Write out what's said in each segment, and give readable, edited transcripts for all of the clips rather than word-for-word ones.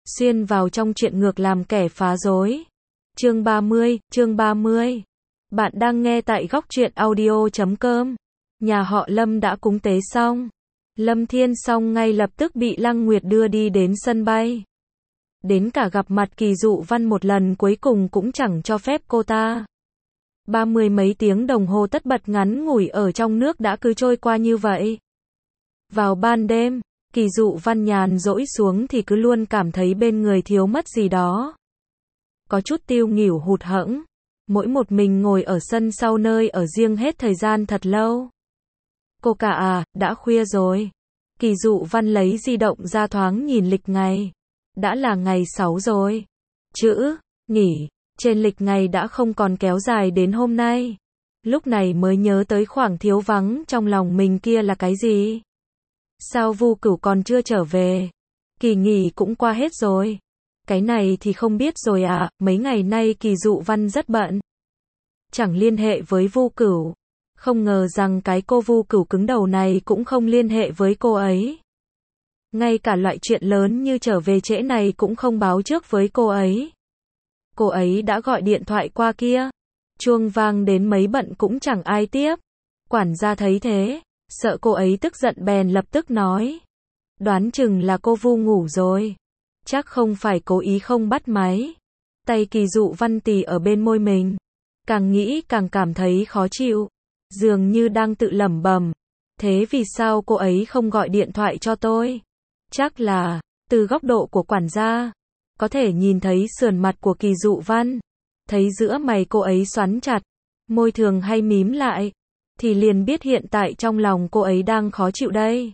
xuyên vào trong chuyện ngược làm kẻ phá rối. Chương 30. Bạn đang nghe tại góc truyện audio.com. Nhà họ Lâm đã cúng tế xong. Lâm Thiên Song ngay lập tức bị Lăng Nguyệt đưa đi đến sân bay. Đến cả gặp mặt Kỳ Dụ Văn một lần cuối cùng cũng chẳng cho phép cô ta. 30 mấy tiếng đồng hồ tất bật ngắn ngủi ở trong nước đã cứ trôi qua như vậy. Vào ban đêm, Kỳ Dụ Văn nhàn rỗi xuống thì cứ luôn cảm thấy bên người thiếu mất gì đó. Có chút tiêu nghỉu hụt hẫng. Mỗi một mình ngồi ở sân sau nơi ở riêng hết thời gian thật lâu. Cô cả à, đã khuya rồi. Kỳ Dụ Văn lấy di động ra thoáng nhìn lịch ngày. Đã là ngày 6 rồi. Chữ, nghỉ, trên lịch ngày đã không còn kéo dài đến hôm nay. Lúc này mới nhớ tới khoảng thiếu vắng trong lòng mình kia là cái gì. Sao Vu Cửu còn chưa trở về? Kỳ nghỉ cũng qua hết rồi. Cái này thì không biết rồi ạ, mấy ngày nay Kỳ Dụ Văn rất bận. Chẳng liên hệ với Vu Cửu. Không ngờ rằng cái cô Vu Cửu cứng đầu này cũng không liên hệ với cô ấy. Ngay cả loại chuyện lớn như trở về trễ này cũng không báo trước với cô ấy. Cô ấy đã gọi điện thoại qua kia. Chuông vang đến mấy bận cũng chẳng ai tiếp. Quản gia thấy thế, sợ cô ấy tức giận bèn lập tức nói. Đoán chừng là cô Vu ngủ rồi. Chắc không phải cố ý không bắt máy. Tay Kỳ Dụ Văn tì ở bên môi mình. Càng nghĩ càng cảm thấy khó chịu. Dường như đang tự lẩm bẩm. Thế vì sao cô ấy không gọi điện thoại cho tôi? Chắc là, từ góc độ của quản gia, có thể nhìn thấy sườn mặt của Kỳ Dụ Văn. Thấy giữa mày cô ấy xoắn chặt, môi thường hay mím lại. Thì liền biết hiện tại trong lòng cô ấy đang khó chịu đây.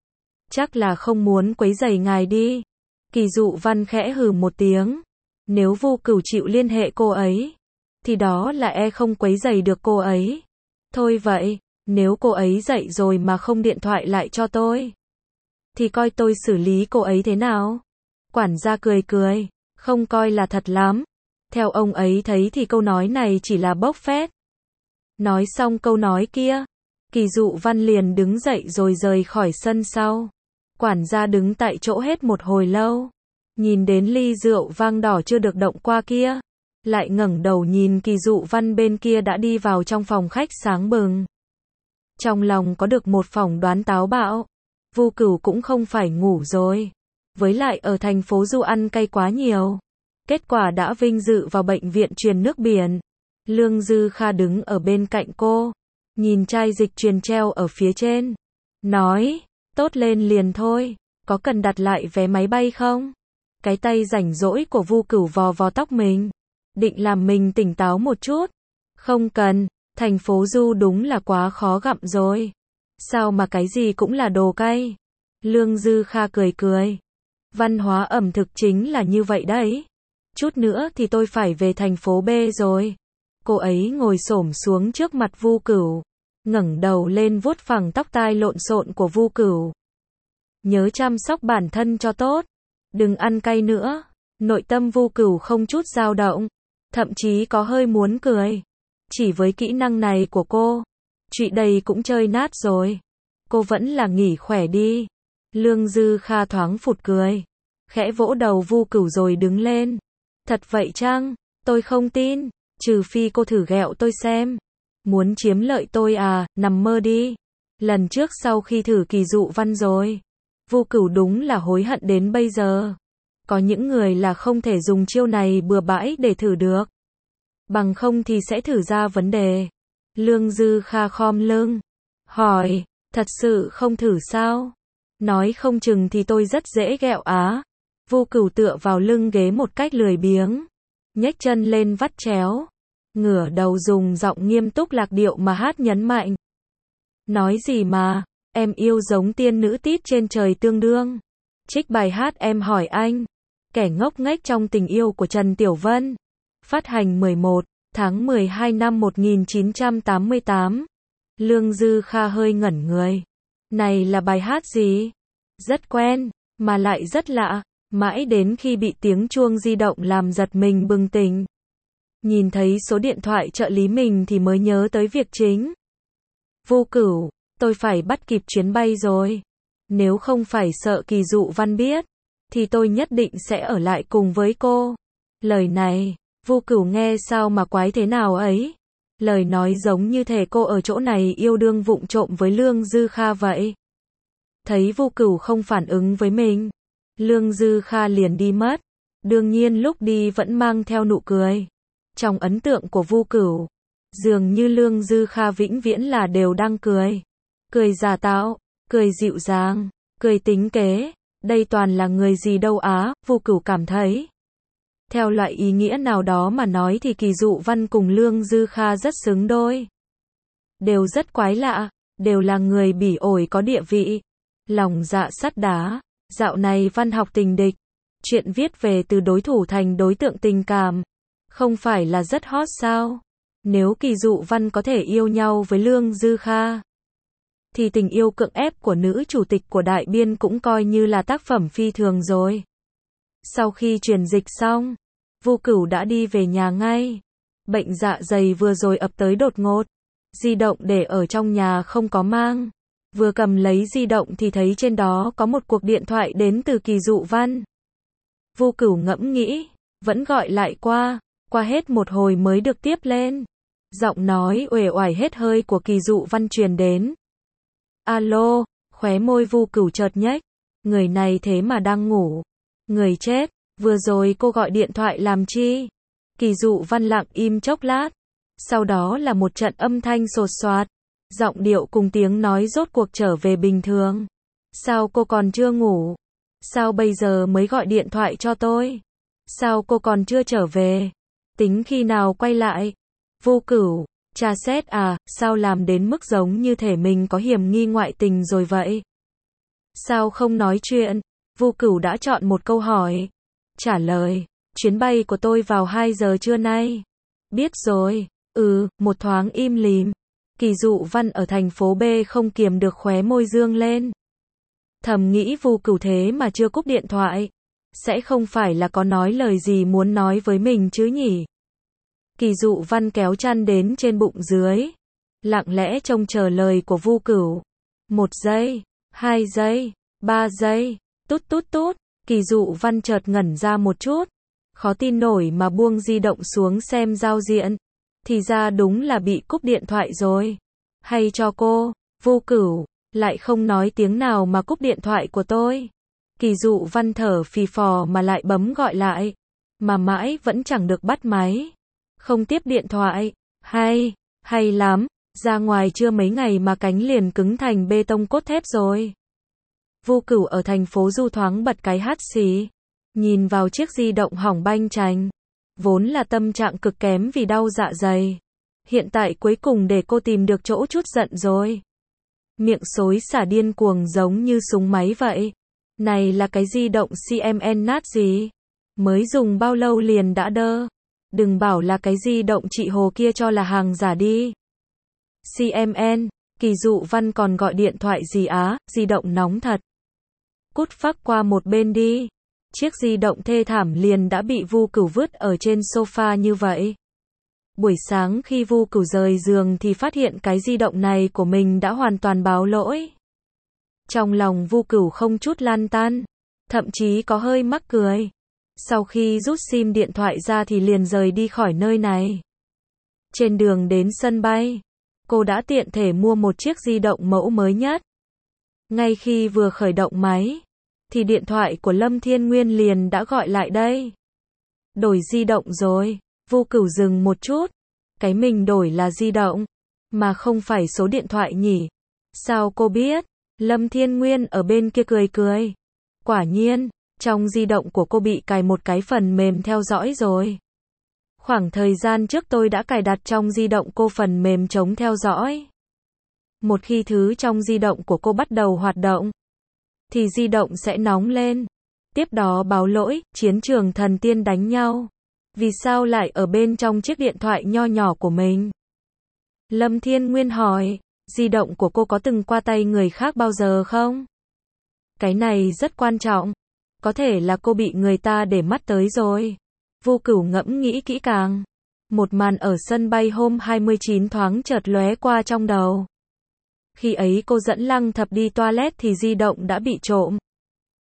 Chắc là không muốn quấy rầy ngài đi. Kỳ Dụ Văn khẽ hừ một tiếng. Nếu Vu Cửu chịu liên hệ cô ấy, thì đó là không quấy rầy được cô ấy. Thôi vậy, nếu cô ấy dậy rồi mà không điện thoại lại cho tôi, thì coi tôi xử lý cô ấy thế nào? Quản gia cười cười, không coi là thật lắm. Theo ông ấy thấy thì câu nói này chỉ là bốc phét. Nói xong câu nói kia, Kỳ Dụ Văn liền đứng dậy rồi rời khỏi sân sau. Quản gia đứng tại chỗ hết một hồi lâu. Nhìn đến ly rượu vang đỏ chưa được động qua kia. Lại ngẩng đầu nhìn Kỳ Dụ Văn bên kia đã đi vào trong phòng khách sáng bừng. Trong lòng có được một phỏng đoán táo bạo. Vu Cửu cũng không phải ngủ rồi. Với lại ở thành phố Du ăn cay quá nhiều. Kết quả đã vinh dự vào bệnh viện truyền nước biển. Lương Dư Kha đứng ở bên cạnh cô. Nhìn chai dịch truyền treo ở phía trên. Nói, tốt lên liền thôi. Có cần đặt lại vé máy bay không? Cái tay rảnh rỗi của Vu Cửu vò vò tóc mình. Định làm mình tỉnh táo một chút. Không cần, thành phố Du đúng là quá khó gặm rồi. Sao mà cái gì cũng là đồ cay? Lương Dư Kha cười cười. Văn hóa ẩm thực chính là như vậy đấy. Chút nữa thì tôi phải về thành phố B rồi. Cô ấy ngồi xổm xuống trước mặt Vu Cửu. Ngẩng đầu lên vuốt phẳng tóc tai lộn xộn của Vu Cửu. Nhớ chăm sóc bản thân cho tốt. Đừng ăn cay nữa. Nội tâm Vu Cửu không chút dao động. Thậm chí có hơi muốn cười. Chỉ với kỹ năng này của cô, chuyện đây cũng chơi nát rồi. Cô vẫn là nghỉ khỏe đi. Lương Dư Kha thoáng phụt cười. Khẽ vỗ đầu Vu Cửu rồi đứng lên. Thật vậy chăng? Tôi không tin. Trừ phi cô thử ghẹo tôi xem. Muốn chiếm lợi tôi à, nằm mơ đi. Lần trước sau khi thử Kỳ Dụ Văn rồi, Vu Cửu đúng là hối hận đến bây giờ. Có những người là không thể dùng chiêu này bừa bãi để thử được. Bằng không thì sẽ thử ra vấn đề. Lương Dư Kha khom lưng. Hỏi, thật sự không thử sao? Nói không chừng thì tôi rất dễ ghẹo á. Vu Cửu tựa vào lưng ghế một cách lười biếng. Nhếch chân lên vắt chéo. Ngửa đầu dùng giọng nghiêm túc lạc điệu mà hát nhấn mạnh. Nói gì mà, em yêu giống tiên nữ tít trên trời tương đương. Trích bài hát Em hỏi anh. Kẻ ngốc nghếch trong tình yêu của Trần Tiểu Vân. Phát hành 11 tháng 12 năm 1988. Lương Dư Kha hơi ngẩn người. Này là bài hát gì? Rất quen, mà lại rất lạ. Mãi đến khi bị tiếng chuông di động làm giật mình bừng tỉnh. Nhìn thấy số điện thoại trợ lý mình thì mới nhớ tới việc chính. Vu Cửu, tôi phải bắt kịp chuyến bay rồi. Nếu không phải sợ Kỳ Dụ Văn biết, thì tôi nhất định sẽ ở lại cùng với cô. Lời này, Vu Cửu nghe sao mà quái thế nào ấy. Lời nói giống như thể cô ở chỗ này yêu đương vụng trộm với Lương Dư Kha vậy. Thấy Vu Cửu không phản ứng với mình, Lương Dư Kha liền đi mất. Đương nhiên lúc đi vẫn mang theo nụ cười. Trong ấn tượng của Vu Cửu, dường như Lương Dư Kha vĩnh viễn là đều đang cười. Cười giả tạo, cười dịu dàng, cười tính kế. Đây toàn là người gì đâu á, Vu Cửu cảm thấy. Theo loại ý nghĩa nào đó mà nói thì Kỳ Dụ Văn cùng Lương Dư Kha rất xứng đôi. Đều rất quái lạ, đều là người bỉ ổi có địa vị. Lòng dạ sắt đá, dạo này văn học tình địch. Chuyện viết về từ đối thủ thành đối tượng tình cảm. Không phải là rất hot sao? Nếu Kỳ Dụ Văn có thể yêu nhau với Lương Dư Kha, thì tình yêu cưỡng ép của nữ chủ tịch của Đại Biên cũng coi như là tác phẩm phi thường rồi. Sau khi truyền dịch xong, Vu Cửu đã đi về nhà ngay. Bệnh dạ dày vừa rồi ập tới đột ngột. Di động để ở trong nhà không có mang. Vừa cầm lấy di động thì thấy trên đó có một cuộc điện thoại đến từ Kỳ Dụ Văn. Vu Cửu ngẫm nghĩ, vẫn gọi lại qua hết một hồi mới được tiếp lên. Giọng nói uể oải hết hơi của Kỳ Dụ Văn truyền đến. Alo, khóe môi Vu Cửu chợt nhếch. Người này thế mà đang ngủ. Người chết, vừa rồi cô gọi điện thoại làm chi? Kỳ Dụ Văn lặng im chốc lát. Sau đó là một trận âm thanh sột soạt. Giọng điệu cùng tiếng nói rốt cuộc trở về bình thường. Sao cô còn chưa ngủ? Sao bây giờ mới gọi điện thoại cho tôi? Sao cô còn chưa trở về? Tính khi nào quay lại? Vu Cửu, tra xét à, sao làm đến mức giống như thể mình có hiểm nghi ngoại tình rồi vậy? Sao không nói chuyện? Vu Cửu đã chọn một câu hỏi. Trả lời, chuyến bay của tôi vào 2 giờ trưa nay. Biết rồi, một thoáng im lìm. Kỳ Dụ Văn ở thành phố B không kiềm được khóe môi dương lên. Thầm nghĩ Vu Cửu thế mà chưa cúp điện thoại. Sẽ không phải là có nói lời gì muốn nói với mình chứ nhỉ? Kỳ Dụ Văn kéo chăn đến trên bụng dưới. Lặng lẽ trông chờ lời của Vu Cửu. 1 giây, 2 giây, 3 giây. Tút tút tút. Kỳ Dụ Văn chợt ngẩn ra một chút. Khó tin nổi mà buông di động xuống xem giao diện. Thì ra đúng là bị cúp điện thoại rồi. Hay cho cô, Vu Cửu, lại không nói tiếng nào mà cúp điện thoại của tôi. Kỳ Dụ Văn thở phì phò mà lại bấm gọi lại. Mà mãi vẫn chẳng được bắt máy. Không tiếp điện thoại. Hay lắm. Ra ngoài chưa mấy ngày mà cánh liền cứng thành bê tông cốt thép rồi. Vu Cửu ở thành phố Du thoáng bật cái hắt xì. Nhìn vào chiếc di động hỏng banh chành. Vốn là tâm trạng cực kém vì đau dạ dày. Hiện tại cuối cùng để cô tìm được chỗ chút giận rồi. Miệng xối xả điên cuồng giống như súng máy vậy. Này là cái di động CMN nát gì? Mới dùng bao lâu liền đã đơ? Đừng bảo là cái di động chị Hồ kia cho là hàng giả đi. CMN, Kỳ Dụ Văn còn gọi điện thoại gì á, di động nóng thật. Cút phắc qua một bên đi. Chiếc di động thê thảm liền đã bị Vu Cửu vứt ở trên sofa như vậy. Buổi sáng khi Vu Cửu rời giường thì phát hiện cái di động này của mình đã hoàn toàn báo lỗi. Trong lòng Vu Cửu không chút lan tan, thậm chí có hơi mắc cười. Sau khi rút sim điện thoại ra thì liền rời đi khỏi nơi này. Trên đường đến sân bay, cô đã tiện thể mua một chiếc di động mẫu mới nhất. Ngay khi vừa khởi động máy, thì điện thoại của Lâm Thiên Nguyên liền đã gọi lại đây. Đổi di động rồi. Vu Cửu dừng một chút. Cái mình đổi là di động, mà không phải số điện thoại nhỉ? Sao cô biết? Lâm Thiên Nguyên ở bên kia cười cười. Quả nhiên, trong di động của cô bị cài một cái phần mềm theo dõi rồi. Khoảng thời gian trước tôi đã cài đặt trong di động cô phần mềm chống theo dõi. Một khi thứ trong di động của cô bắt đầu hoạt động, thì di động sẽ nóng lên. Tiếp đó báo lỗi, chiến trường thần tiên đánh nhau. Vì sao lại ở bên trong chiếc điện thoại nho nhỏ của mình? Lâm Thiên Nguyên hỏi, di động của cô có từng qua tay người khác bao giờ không? Cái này rất quan trọng. Có thể là cô bị người ta để mắt tới rồi. Vu Cửu ngẫm nghĩ kỹ càng. Một màn ở sân bay hôm 29 thoáng chợt lóe qua trong đầu. Khi ấy cô dẫn Lăng Thập đi toilet thì di động đã bị trộm.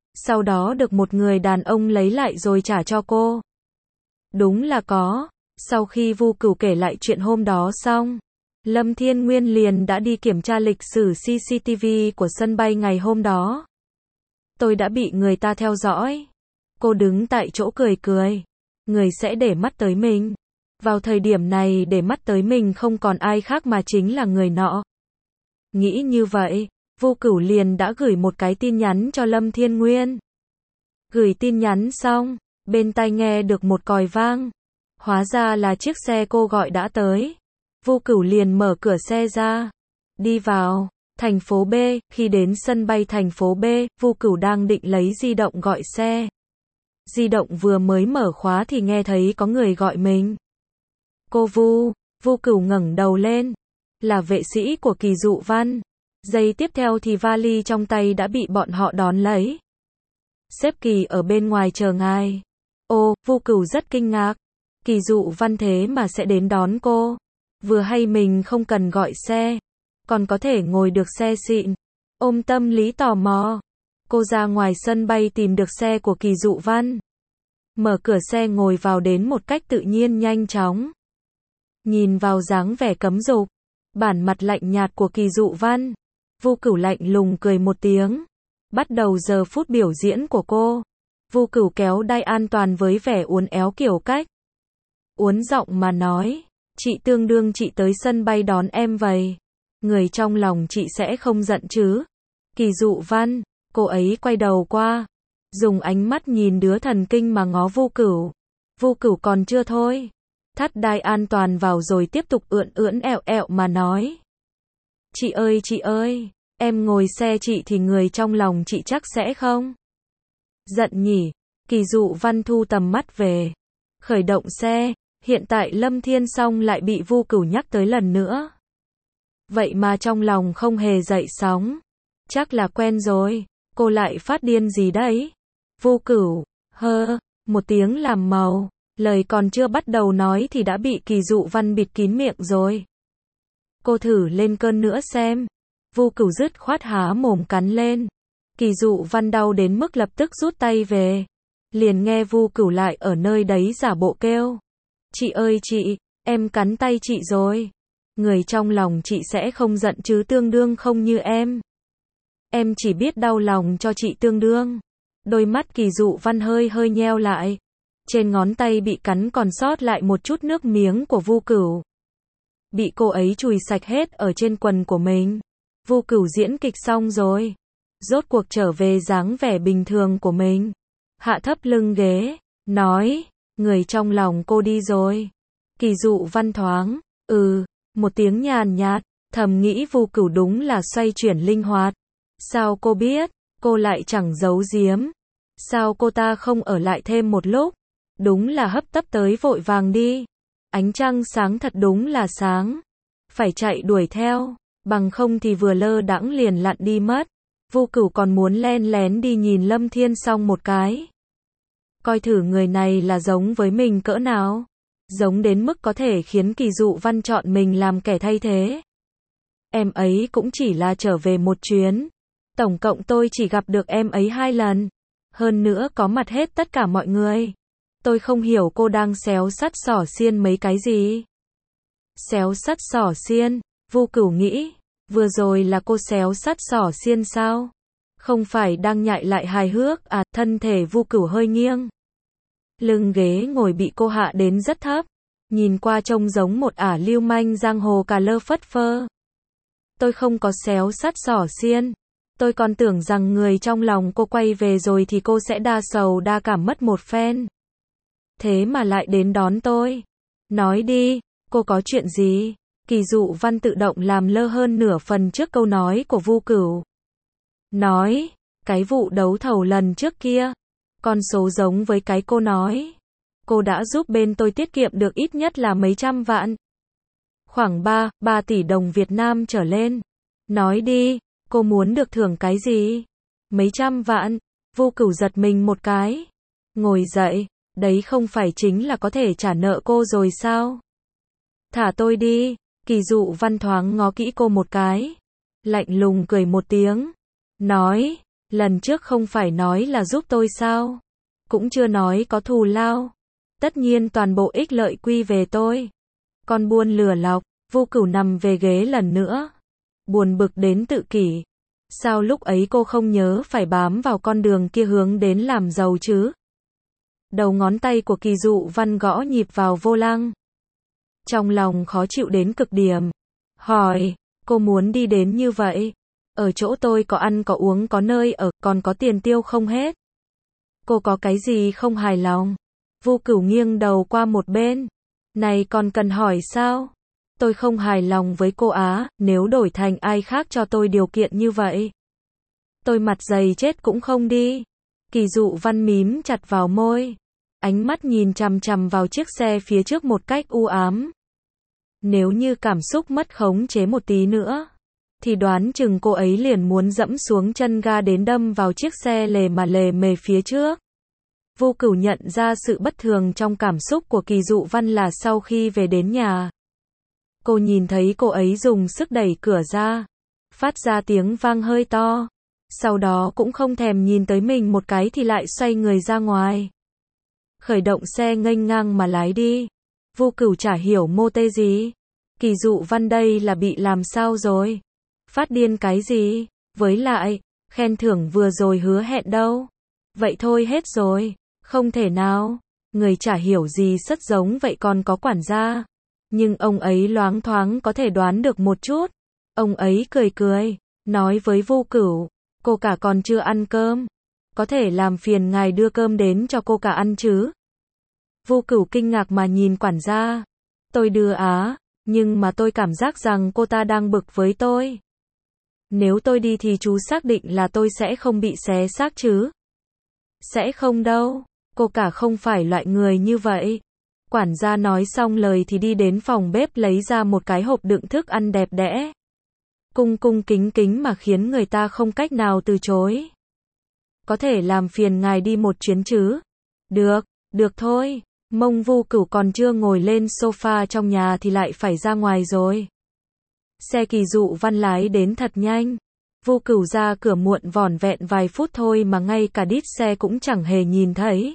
sau đó được một người đàn ông lấy lại rồi trả cho cô. Đúng là có. Sau khi Vu Cửu kể lại chuyện hôm đó xong, Lâm Thiên Nguyên liền đã đi kiểm tra lịch sử CCTV của sân bay ngày hôm đó. Tôi đã bị người ta theo dõi. Cô đứng tại chỗ cười cười. Người sẽ để mắt tới mình. Vào thời điểm này để mắt tới mình không còn ai khác mà chính là người nọ. Nghĩ như vậy, Vu Cửu liền đã gửi một cái tin nhắn cho Lâm Thiên Nguyên. Gửi tin nhắn xong, bên tai nghe được một còi vang. Hóa ra là chiếc xe cô gọi đã tới. Vu Cửu liền mở cửa xe ra. Đi vào thành phố B. Khi đến sân bay thành phố B, Vu Cửu đang định lấy di động gọi xe. Di động vừa mới mở khóa thì nghe thấy có người gọi mình. Cô Vu. Vu Cửu ngẩng đầu lên. Là vệ sĩ của Kỳ Dụ Văn. Giây tiếp theo thì vali trong tay đã bị bọn họ đón lấy. Sếp Kỳ ở bên ngoài chờ ngài. Ô, Vu Cửu rất kinh ngạc. Kỳ Dụ Văn thế mà sẽ đến đón cô. Vừa hay mình không cần gọi xe, còn có thể ngồi được xe xịn. Ôm tâm lý tò mò, cô ra ngoài sân bay tìm được xe của Kỳ Dụ Văn. Mở cửa xe ngồi vào đến một cách tự nhiên nhanh chóng. Nhìn vào dáng vẻ cấm dục, bản mặt lạnh nhạt của Kỳ Dụ Văn, Vu Cửu lạnh lùng cười một tiếng. Bắt đầu giờ phút biểu diễn của cô. Vu Cửu kéo đai an toàn với vẻ uốn éo kiểu cách. Uốn giọng mà nói, chị tương đương chị tới sân bay đón em vậy. Người trong lòng chị sẽ không giận chứ? Kỳ Dụ Văn, cô ấy quay đầu qua, dùng ánh mắt nhìn đứa thần kinh mà ngó Vu Cửu. Vu Cửu còn chưa thôi. Thắt đai an toàn vào rồi tiếp tục ưỡn ưỡn ẹo ẹo mà nói. Chị ơi, em ngồi xe chị thì người trong lòng chị chắc sẽ không giận nhỉ? Kỳ Dụ Văn thu tầm mắt về. Khởi động xe. Hiện tại Lâm Thiên Song lại bị Vu Cửu nhắc tới lần nữa. Vậy mà trong lòng không hề dậy sóng. Chắc là quen rồi. Cô lại phát điên gì đấy? Vu Cửu, một tiếng làm màu. Lời còn chưa bắt đầu nói thì đã bị Kỳ Dụ Văn bịt kín miệng rồi. Cô thử lên cơn nữa xem. Vu Cửu dứt khoát há mồm cắn lên. Kỳ Dụ Văn đau đến mức lập tức rút tay về. Liền nghe Vu Cửu lại ở nơi đấy giả bộ kêu. Chị ơi chị, em cắn tay chị rồi. Người trong lòng chị sẽ không giận chứ tương đương không như em. Em chỉ biết đau lòng cho chị tương đương. Đôi mắt Kỳ Dụ Văn hơi nheo lại. Trên ngón tay bị cắn còn sót lại một chút nước miếng của Vu Cửu. Bị cô ấy chùi sạch hết ở trên quần của mình. Vu Cửu diễn kịch xong rồi. Rốt cuộc trở về dáng vẻ bình thường của mình. Hạ thấp lưng ghế, nói, người trong lòng cô đi rồi. Kỳ Dụ Văn thoáng, một tiếng nhàn nhạt, thầm nghĩ Vu Cửu đúng là xoay chuyển linh hoạt. Sao cô biết, cô lại chẳng giấu giếm. Sao cô ta không ở lại thêm một lúc. Đúng là hấp tấp tới vội vàng đi. Ánh trăng sáng thật đúng là sáng. Phải chạy đuổi theo, bằng không thì vừa lơ đãng liền lặn đi mất. Vu Cửu còn muốn len lén đi nhìn Lâm Thiên Song một cái. Coi thử người này là giống với mình cỡ nào. Giống đến mức có thể khiến Kỳ Dụ Văn chọn mình làm kẻ thay thế. Em ấy cũng chỉ là trở về một chuyến. Tổng cộng tôi chỉ gặp được em ấy 2 lần. Hơn nữa có mặt hết tất cả mọi người. Tôi không hiểu cô đang xéo sắt xỏ xiên mấy cái gì. Xéo sắt xỏ xiên, Vu Cửu nghĩ. Vừa rồi là cô xéo sắt xỏ xiên sao? Không phải đang nhại lại hài hước à? Thân thể Vu Cửu hơi nghiêng. Lưng ghế ngồi bị cô hạ đến rất thấp. Nhìn qua trông giống một ả lưu manh giang hồ cà lơ phất phơ. Tôi không có xéo sắt xỏ xiên. Tôi còn tưởng rằng người trong lòng cô quay về rồi thì cô sẽ đa sầu đa cảm mất một phen. Thế mà lại đến đón tôi. Nói đi, cô có chuyện gì? Kỳ Dụ Văn tự động làm lơ hơn nửa phần trước câu nói của Vu Cửu. Nói, cái vụ đấu thầu lần trước kia, con số giống với cái cô nói. Cô đã giúp bên tôi tiết kiệm được ít nhất là mấy trăm vạn. Khoảng 3 tỷ đồng Việt Nam trở lên. Nói đi, cô muốn được thưởng cái gì? Mấy trăm vạn, Vu Cửu giật mình một cái. Ngồi dậy, đấy không phải chính là có thể trả nợ cô rồi sao? Thả tôi đi. Kỳ Dụ Văn thoáng ngó kỹ cô một cái. Lạnh lùng cười một tiếng. Nói, Lần trước không phải nói là giúp tôi sao? Cũng chưa nói có thù lao. Tất nhiên toàn bộ ích lợi quy về tôi. Con buôn lừa lọc, Vô Cửu nằm về ghế lần nữa. Buồn bực đến tự kỷ. Sao lúc ấy cô không nhớ phải bám vào con đường kia hướng đến làm giàu chứ? Đầu ngón tay của Kỳ Dụ Văn gõ nhịp vào vô lăng. Trong lòng khó chịu đến cực điểm. Hỏi, cô muốn đi đến như vậy? Ở chỗ tôi có ăn có uống có nơi ở, còn có tiền tiêu không hết. Cô có cái gì không hài lòng? Vô Cửu nghiêng đầu qua một bên. Này còn cần hỏi sao? Tôi không hài lòng với cô á, nếu đổi thành ai khác cho tôi điều kiện như vậy. Tôi mặt dày chết cũng không đi. Kỳ Dụ Văn mím chặt vào môi. Ánh mắt nhìn chằm chằm vào chiếc xe phía trước một cách u ám. Nếu như cảm xúc mất khống chế một tí nữa, thì đoán chừng cô ấy liền muốn dẫm xuống chân ga đến đâm vào chiếc xe lề mà lề mề phía trước. Vô Cửu nhận ra sự bất thường trong cảm xúc của Kỳ Dụ Văn là sau khi về đến nhà. Cô nhìn thấy cô ấy dùng sức đẩy cửa ra, phát ra tiếng vang hơi to. Sau đó cũng không thèm nhìn tới mình một cái thì lại xoay người ra ngoài. Khởi động xe nghênh ngang mà lái đi. Vô Cửu chả hiểu mô tê gì. Kỳ Dụ Văn đây là bị làm sao rồi? Phát điên cái gì? Với lại, khen thưởng vừa rồi hứa hẹn đâu? Vậy thôi hết rồi. Không thể nào. Người chả hiểu gì rất giống vậy còn có quản gia. Nhưng ông ấy loáng thoáng có thể đoán được một chút. Ông ấy cười cười, nói với Vô Cửu, cô cả còn chưa ăn cơm. Có thể làm phiền ngài đưa cơm đến cho cô cả ăn chứ? Vô Cửu kinh ngạc mà nhìn quản gia. Tôi đưa á, nhưng mà tôi cảm giác rằng cô ta đang bực với tôi. Nếu tôi đi thì chú xác định là tôi sẽ không bị xé xác chứ? Sẽ không đâu, cô cả không phải loại người như vậy. Quản gia nói xong lời thì đi đến phòng bếp lấy ra một cái hộp đựng thức ăn đẹp đẽ. Cung cung kính kính mà khiến người ta không cách nào từ chối. Có thể làm phiền ngài đi một chuyến chứ? Được, được thôi. Mông Vô Cửu còn chưa ngồi lên sofa trong nhà thì lại phải ra ngoài rồi. Xe Kỳ Dụ Văn lái đến thật nhanh. Vô Cửu ra cửa muộn vỏn vẹn vài phút thôi mà ngay cả đít xe cũng chẳng hề nhìn thấy.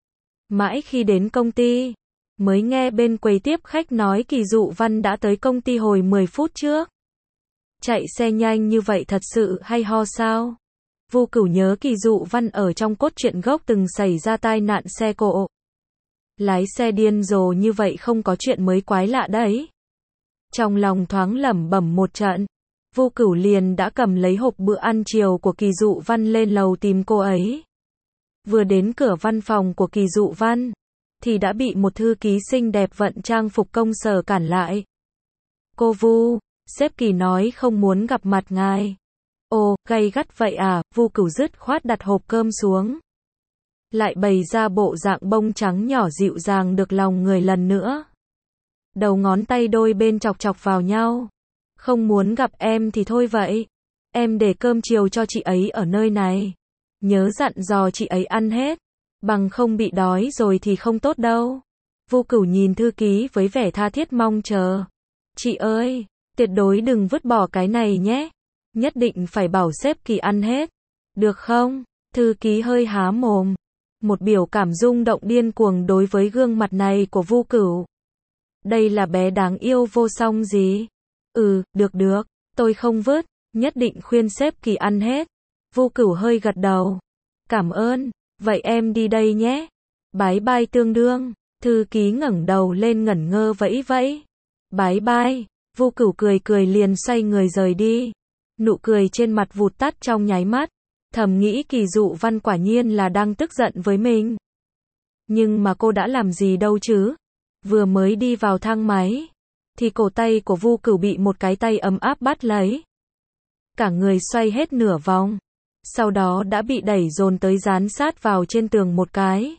Mãi khi đến công ty, mới nghe bên quầy tiếp khách nói Kỳ Dụ Văn đã tới công ty hồi 10 phút trước. Chạy xe nhanh như vậy thật sự hay ho sao? Vô Cửu nhớ Kỳ Dụ Văn ở trong cốt truyện gốc từng xảy ra tai nạn xe cộ. Lái xe điên rồ như vậy không có chuyện mới quái lạ đấy. Trong lòng thoáng lẩm bẩm một trận, Vô Cửu liền đã cầm lấy hộp bữa ăn chiều của Kỳ Dụ Văn lên lầu tìm cô ấy. Vừa đến cửa văn phòng của Kỳ Dụ Văn, thì đã bị một thư ký xinh đẹp vận trang phục công sở cản lại. Cô Vu, sếp Kỳ nói không muốn gặp mặt ngài. Ồ, gay gắt vậy à? Vô Cửu dứt khoát đặt hộp cơm xuống. Lại bày ra bộ dạng bông trắng nhỏ dịu dàng được lòng người lần nữa. Đầu ngón tay đôi bên chọc chọc vào nhau. Không muốn gặp em thì thôi vậy. Em để cơm chiều cho chị ấy ở nơi này. Nhớ dặn dò chị ấy ăn hết. Bằng không bị đói rồi thì không tốt đâu. Vô Cửu nhìn thư ký với vẻ tha thiết mong chờ. Chị ơi, tuyệt đối đừng vứt bỏ cái này nhé. Nhất định phải bảo sếp Kỳ ăn hết. Được không? Thư ký hơi há mồm. Một biểu cảm rung động điên cuồng đối với gương mặt này của Vô Cửu. Đây là bé đáng yêu vô song gì? Được được, tôi không vứt, nhất định khuyên sếp Kỳ ăn hết. Vô Cửu hơi gật đầu. Cảm ơn, vậy em đi đây nhé. Bái bai tương đương. Thư ký ngẩng đầu lên ngẩn ngơ vẫy vẫy. Bái bai. Vô Cửu cười cười liền xoay người rời đi. Nụ cười trên mặt vụt tắt trong nháy mắt. Thầm nghĩ Kỳ Dụ Văn quả nhiên là đang tức giận với mình. Nhưng mà cô đã làm gì đâu chứ? Vừa mới đi vào thang máy, thì cổ tay của Vô Cửu bị một cái tay ấm áp bắt lấy. Cả người xoay hết nửa vòng. Sau đó đã bị đẩy dồn tới dán sát vào trên tường một cái.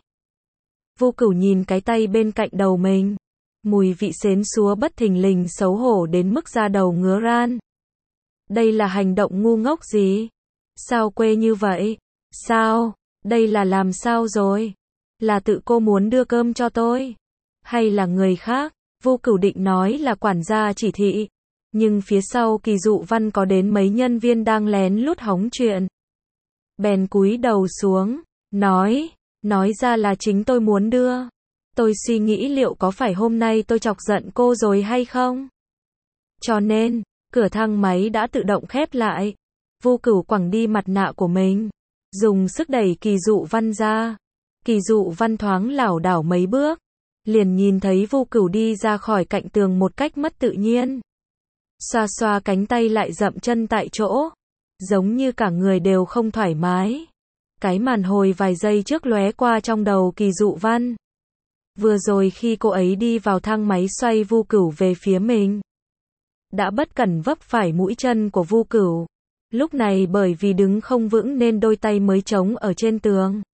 Vô Cửu nhìn cái tay bên cạnh đầu mình. Mùi vị xến xúa bất thình lình xấu hổ đến mức da đầu ngứa ran. Đây là hành động ngu ngốc gì? Sao quê như vậy? Sao? Đây là làm sao rồi? Là tự cô muốn đưa cơm cho tôi? Hay là người khác? Vô Cửu định nói là quản gia chỉ thị. Nhưng phía sau Kỳ Dụ Văn có đến mấy nhân viên đang lén lút hóng chuyện. bèn cúi đầu xuống, nói ra là chính tôi muốn đưa. Tôi suy nghĩ liệu có phải hôm nay tôi chọc giận cô rồi hay không? Cho nên, cửa thang máy đã tự động khép lại. Vu Cửu quẳng đi mặt nạ của mình, dùng sức đẩy Kỳ Dụ Văn ra. Kỳ Dụ Văn thoáng lảo đảo mấy bước, liền nhìn thấy Vu Cửu đi ra khỏi cạnh tường một cách mất tự nhiên. Xoa xoa cánh tay lại dậm chân tại chỗ, giống như cả người đều không thoải mái. Cái màn hồi vài giây trước lóe qua trong đầu Kỳ Dụ Văn. Vừa rồi khi cô ấy đi vào thang máy xoay Vu Cửu về phía mình, đã bất cẩn vấp phải mũi chân của Vu Cửu. Lúc này bởi vì đứng không vững nên đôi tay mới chống ở trên tường.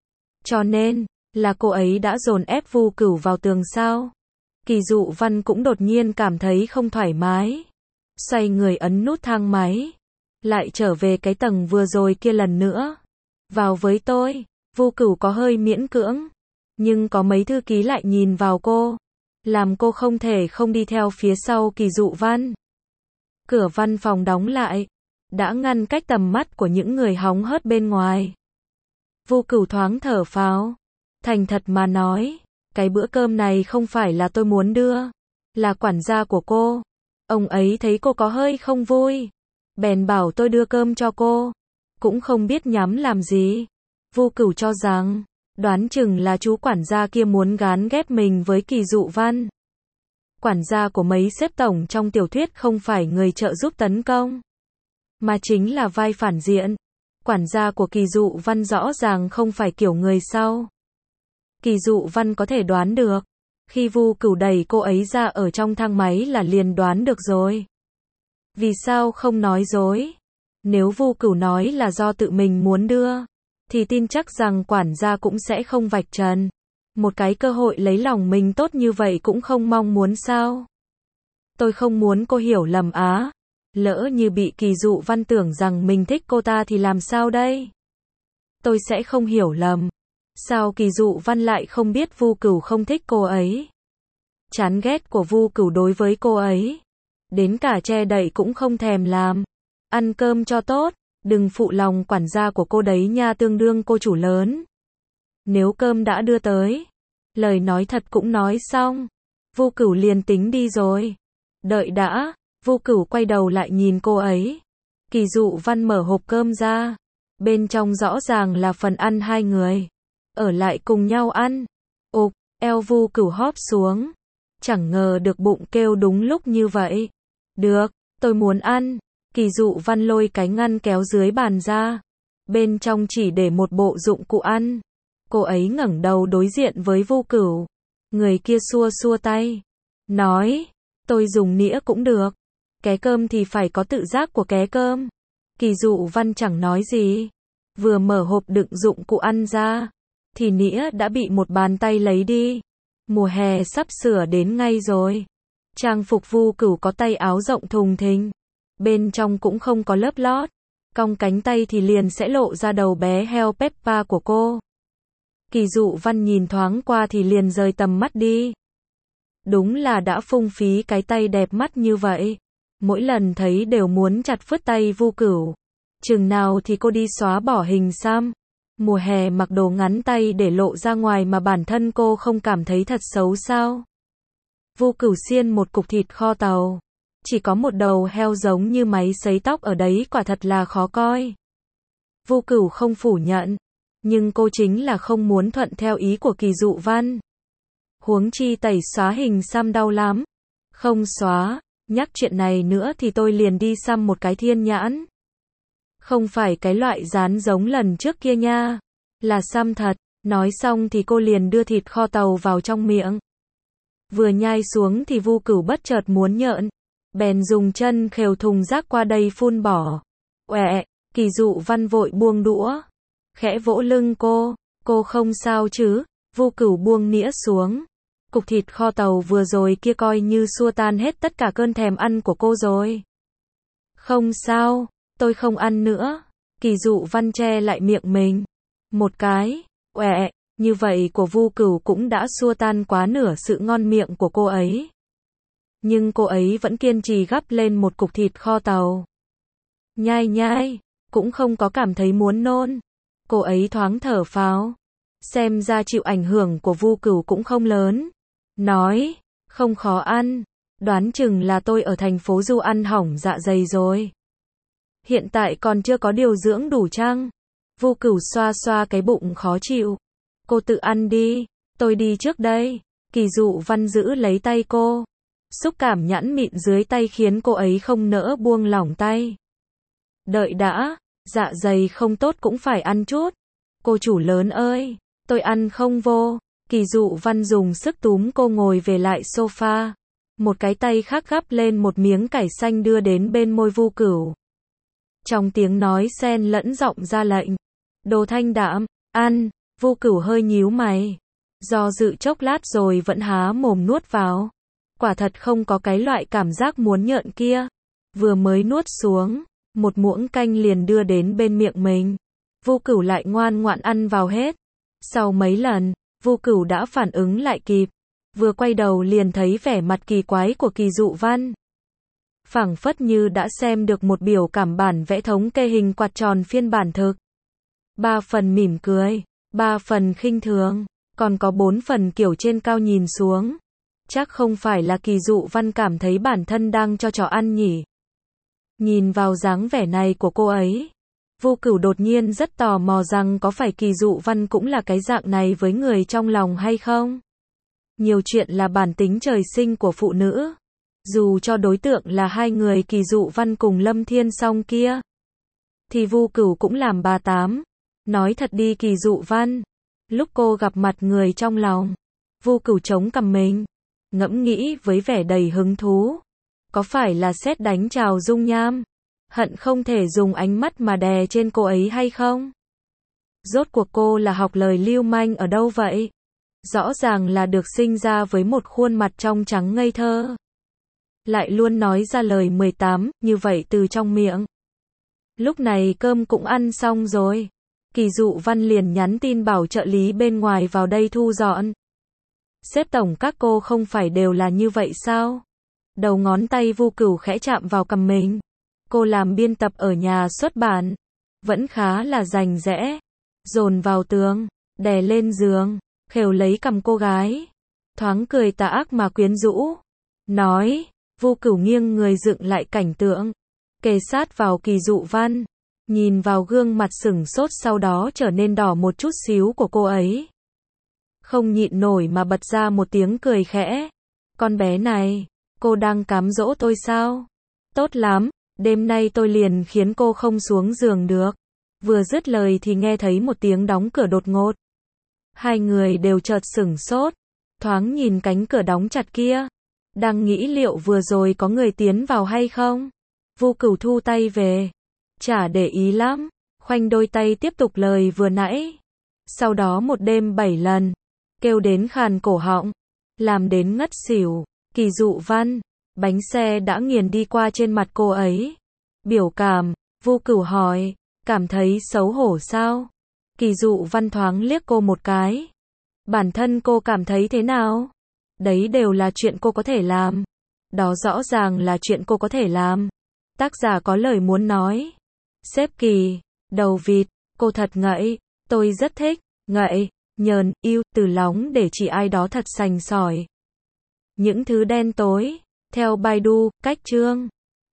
Cho nên, là cô ấy đã dồn ép Vu Cửu vào tường sao? Kỳ Dụ Văn cũng đột nhiên cảm thấy không thoải mái. Xoay người ấn nút thang máy. Lại trở về cái tầng vừa rồi kia lần nữa. Vào với tôi. Vu Cửu có hơi miễn cưỡng. Nhưng có mấy thư ký lại nhìn vào cô. Làm cô không thể không đi theo phía sau Kỳ Dụ Văn. Cửa văn phòng đóng lại. Đã ngăn cách tầm mắt của những người hóng hớt bên ngoài. Vu Cửu thoáng thở phào. Thành thật mà nói, cái bữa cơm này không phải là tôi muốn đưa. Là quản gia của cô. Ông ấy thấy cô có hơi không vui. Bèn bảo tôi đưa cơm cho cô. Cũng không biết nhắm làm gì. Vu Cửu cho rằng, đoán chừng là chú quản gia kia muốn gán ghép mình với Kỳ Dụ Văn. Quản gia của mấy sếp tổng trong tiểu thuyết không phải người trợ giúp tấn công, mà chính là vai phản diện. Quản gia của Kỳ Dụ Văn rõ ràng không phải kiểu người sau. Kỳ Dụ Văn có thể đoán được. Khi Vu Cửu đẩy cô ấy ra ở trong thang máy là liền đoán được rồi. Vì sao không nói dối? Nếu Vu Cửu nói là do tự mình muốn đưa, thì tin chắc rằng quản gia cũng sẽ không vạch trần. Một cái cơ hội lấy lòng mình tốt như vậy cũng không mong muốn sao? Tôi không muốn cô hiểu lầm á. Lỡ như bị Kỳ Dụ Văn tưởng rằng mình thích cô ta thì làm sao đây? Tôi sẽ không hiểu lầm. Sao Kỳ Dụ Văn lại không biết Vu Cửu không thích cô ấy? Chán ghét của Vu Cửu đối với cô ấy, đến cả che đậy cũng không thèm làm. Ăn cơm cho tốt, đừng phụ lòng quản gia của cô đấy nha, tương đương cô chủ lớn. Nếu cơm đã đưa tới, lời nói thật cũng nói xong, Vu Cửu liền tính đi rồi. Đợi đã. Vu Cửu quay đầu lại nhìn cô ấy. Kỳ Dụ Văn mở hộp cơm ra. Bên trong rõ ràng là phần ăn hai người. Ở lại cùng nhau ăn. Ục, eo Vu Cửu hóp xuống. Chẳng ngờ được bụng kêu đúng lúc như vậy. Được, tôi muốn ăn. Kỳ Dụ Văn lôi cái ngăn kéo dưới bàn ra. Bên trong chỉ để một bộ dụng cụ ăn. Cô ấy ngẩng đầu đối diện với Vu Cửu. Người kia xua xua tay. Nói, tôi dùng nĩa cũng được. Ké cơm thì phải có tự giác của ké cơm. Kỳ Dụ Văn chẳng nói gì. Vừa mở hộp đựng dụng cụ ăn ra, thì nĩa đã bị một bàn tay lấy đi. Mùa hè sắp sửa đến ngay rồi. Trang phục Vu Cửu có tay áo rộng thùng thình. Bên trong cũng không có lớp lót. Cong cánh tay thì liền sẽ lộ ra đầu bé heo Peppa của cô. Kỳ Dụ Văn nhìn thoáng qua thì liền rời tầm mắt đi. Đúng là đã phung phí cái tay đẹp mắt như vậy. Mỗi lần thấy đều muốn chặt phứt tay Vu Cửu. Chừng nào thì cô đi xóa bỏ hình xăm. Mùa hè mặc đồ ngắn tay để lộ ra ngoài mà bản thân cô không cảm thấy thật xấu sao? Vu Cửu xiên một cục thịt kho tàu. Chỉ có một đầu heo giống như máy sấy tóc ở đấy, quả thật là khó coi. Vu Cửu không phủ nhận. Nhưng cô chính là không muốn thuận theo ý của Kỳ Dụ Văn. Huống chi tẩy xóa hình xăm đau lắm. Không xóa. Nhắc chuyện này nữa thì tôi liền đi xăm một cái thiên nhãn. Không phải cái loại dán giống lần trước kia nha. Là xăm thật. Nói xong thì cô liền đưa thịt kho tàu vào trong miệng. Vừa nhai xuống thì Vu Cửu bất chợt muốn nhợn. Bèn dùng chân khều thùng rác qua đây phun bỏ. Uẹ, Kỳ Dụ Văn vội buông đũa. Khẽ vỗ lưng cô. Cô không sao chứ? Vu Cửu buông nĩa xuống. Cục thịt kho tàu vừa rồi kia coi như xua tan hết tất cả cơn thèm ăn của cô rồi. Không sao, tôi không ăn nữa. Kỳ Dụ Văn che lại miệng mình. Một cái, uẹ, như vậy của Vu Cửu cũng đã xua tan quá nửa sự ngon miệng của cô ấy. Nhưng cô ấy vẫn kiên trì gắp lên một cục thịt kho tàu. Nhai nhai, cũng không có cảm thấy muốn nôn. Cô ấy thoáng thở phào. Xem ra chịu ảnh hưởng của Vu Cửu cũng không lớn. Nói, không khó ăn. Đoán chừng là tôi ở thành phố Du ăn hỏng dạ dày rồi. Hiện tại còn chưa có điều dưỡng đủ chăng? Vu Cửu xoa xoa cái bụng khó chịu. Cô tự ăn đi, tôi đi trước đây. Kỳ Dụ Văn giữ lấy tay cô. Xúc cảm nhẵn mịn dưới tay khiến cô ấy không nỡ buông lỏng tay. Đợi đã, dạ dày không tốt cũng phải ăn chút. Cô chủ lớn ơi, tôi ăn không vô. Kỳ Dụ Văn dùng sức túm cô ngồi về lại sofa. Một cái tay khác gắp lên một miếng cải xanh đưa đến bên môi Vu Cửu. Trong tiếng nói xen lẫn giọng ra lệnh. Đồ thanh đạm, ăn. Vu Cửu hơi nhíu mày. Do dự chốc lát rồi vẫn há mồm nuốt vào. Quả thật không có cái loại cảm giác muốn nhợn kia. Vừa mới nuốt xuống, một muỗng canh liền đưa đến bên miệng mình. Vu Cửu lại ngoan ngoãn ăn vào hết. Sau mấy lần, Vu Cửu đã phản ứng lại kịp. Vừa quay đầu liền thấy vẻ mặt kỳ quái của Kỳ Dụ Văn. Phảng phất như đã xem được một biểu cảm bản vẽ thống kê hình quạt tròn phiên bản thực. 3 phần mỉm cười, 3 phần khinh thường, còn có 4 phần kiểu trên cao nhìn xuống. Chắc không phải là Kỳ Dụ Văn cảm thấy bản thân đang cho chó ăn nhỉ. Nhìn vào dáng vẻ này của cô ấy, Vu Cửu đột nhiên rất tò mò rằng có phải Kỳ Dụ Văn cũng là cái dạng này với người trong lòng hay không? Nhiều chuyện là bản tính trời sinh của phụ nữ. Dù cho đối tượng là hai người Kỳ Dụ Văn cùng Lâm Thiên Song kia, thì Vu Cửu cũng làm bà tám. Nói thật đi Kỳ Dụ Văn, lúc cô gặp mặt người trong lòng, Vu Cửu chống cằm mình, ngẫm nghĩ với vẻ đầy hứng thú. Có phải là sét đánh chào dung nham? Hận không thể dùng ánh mắt mà đè trên cô ấy hay không? Rốt cuộc cô là học lời lưu manh ở đâu vậy? Rõ ràng là được sinh ra với một khuôn mặt trong trắng ngây thơ. Lại luôn nói ra lời 18, như vậy từ trong miệng. Lúc này cơm cũng ăn xong rồi. Kỳ Dụ Văn liền nhắn tin bảo trợ lý bên ngoài vào đây thu dọn. Sếp tổng các cô không phải đều là như vậy sao? Đầu ngón tay Vu Cửu khẽ chạm vào cằm mình. Cô làm biên tập ở nhà xuất bản. Vẫn khá là rành rẽ. Dồn vào tường, đè lên giường, khều lấy cằm cô gái. Thoáng cười tà ác mà quyến rũ. Nói, Vu Cửu nghiêng người dựng lại cảnh tượng. Kề sát vào Kỳ Dụ Văn. Nhìn vào gương mặt sửng sốt sau đó trở nên đỏ một chút xíu của cô ấy. Không nhịn nổi mà bật ra một tiếng cười khẽ. Con bé này, cô đang cám dỗ tôi sao? Tốt lắm, đêm nay tôi liền khiến cô không xuống giường được. Vừa dứt lời thì nghe thấy một tiếng đóng cửa đột ngột. Hai người đều chợt sửng sốt, thoáng nhìn cánh cửa đóng chặt kia. Đang nghĩ liệu vừa rồi có người tiến vào hay không? Vu Cửu thu tay về. Chả để ý lắm, khoanh đôi tay tiếp tục lời vừa nãy. Sau đó một đêm 7 lần, kêu đến khàn cổ họng, làm đến ngất xỉu. Kỳ Dụ Văn, bánh xe đã nghiền đi qua trên mặt cô ấy. Biểu cảm, Vu Cửu hỏi, cảm thấy xấu hổ sao? Kỳ Dụ Văn thoáng liếc cô một cái. Bản thân cô cảm thấy thế nào? Đấy đều là chuyện cô có thể làm. Đó rõ ràng là chuyện cô có thể làm. Tác giả có lời muốn nói. Sếp Kỳ, đầu vịt, cô thật ngậy, tôi rất thích, ngậy, nhờn, yêu, từ lóng để chỉ ai đó thật sành sỏi. Những thứ đen tối, theo Baidu, cách chương.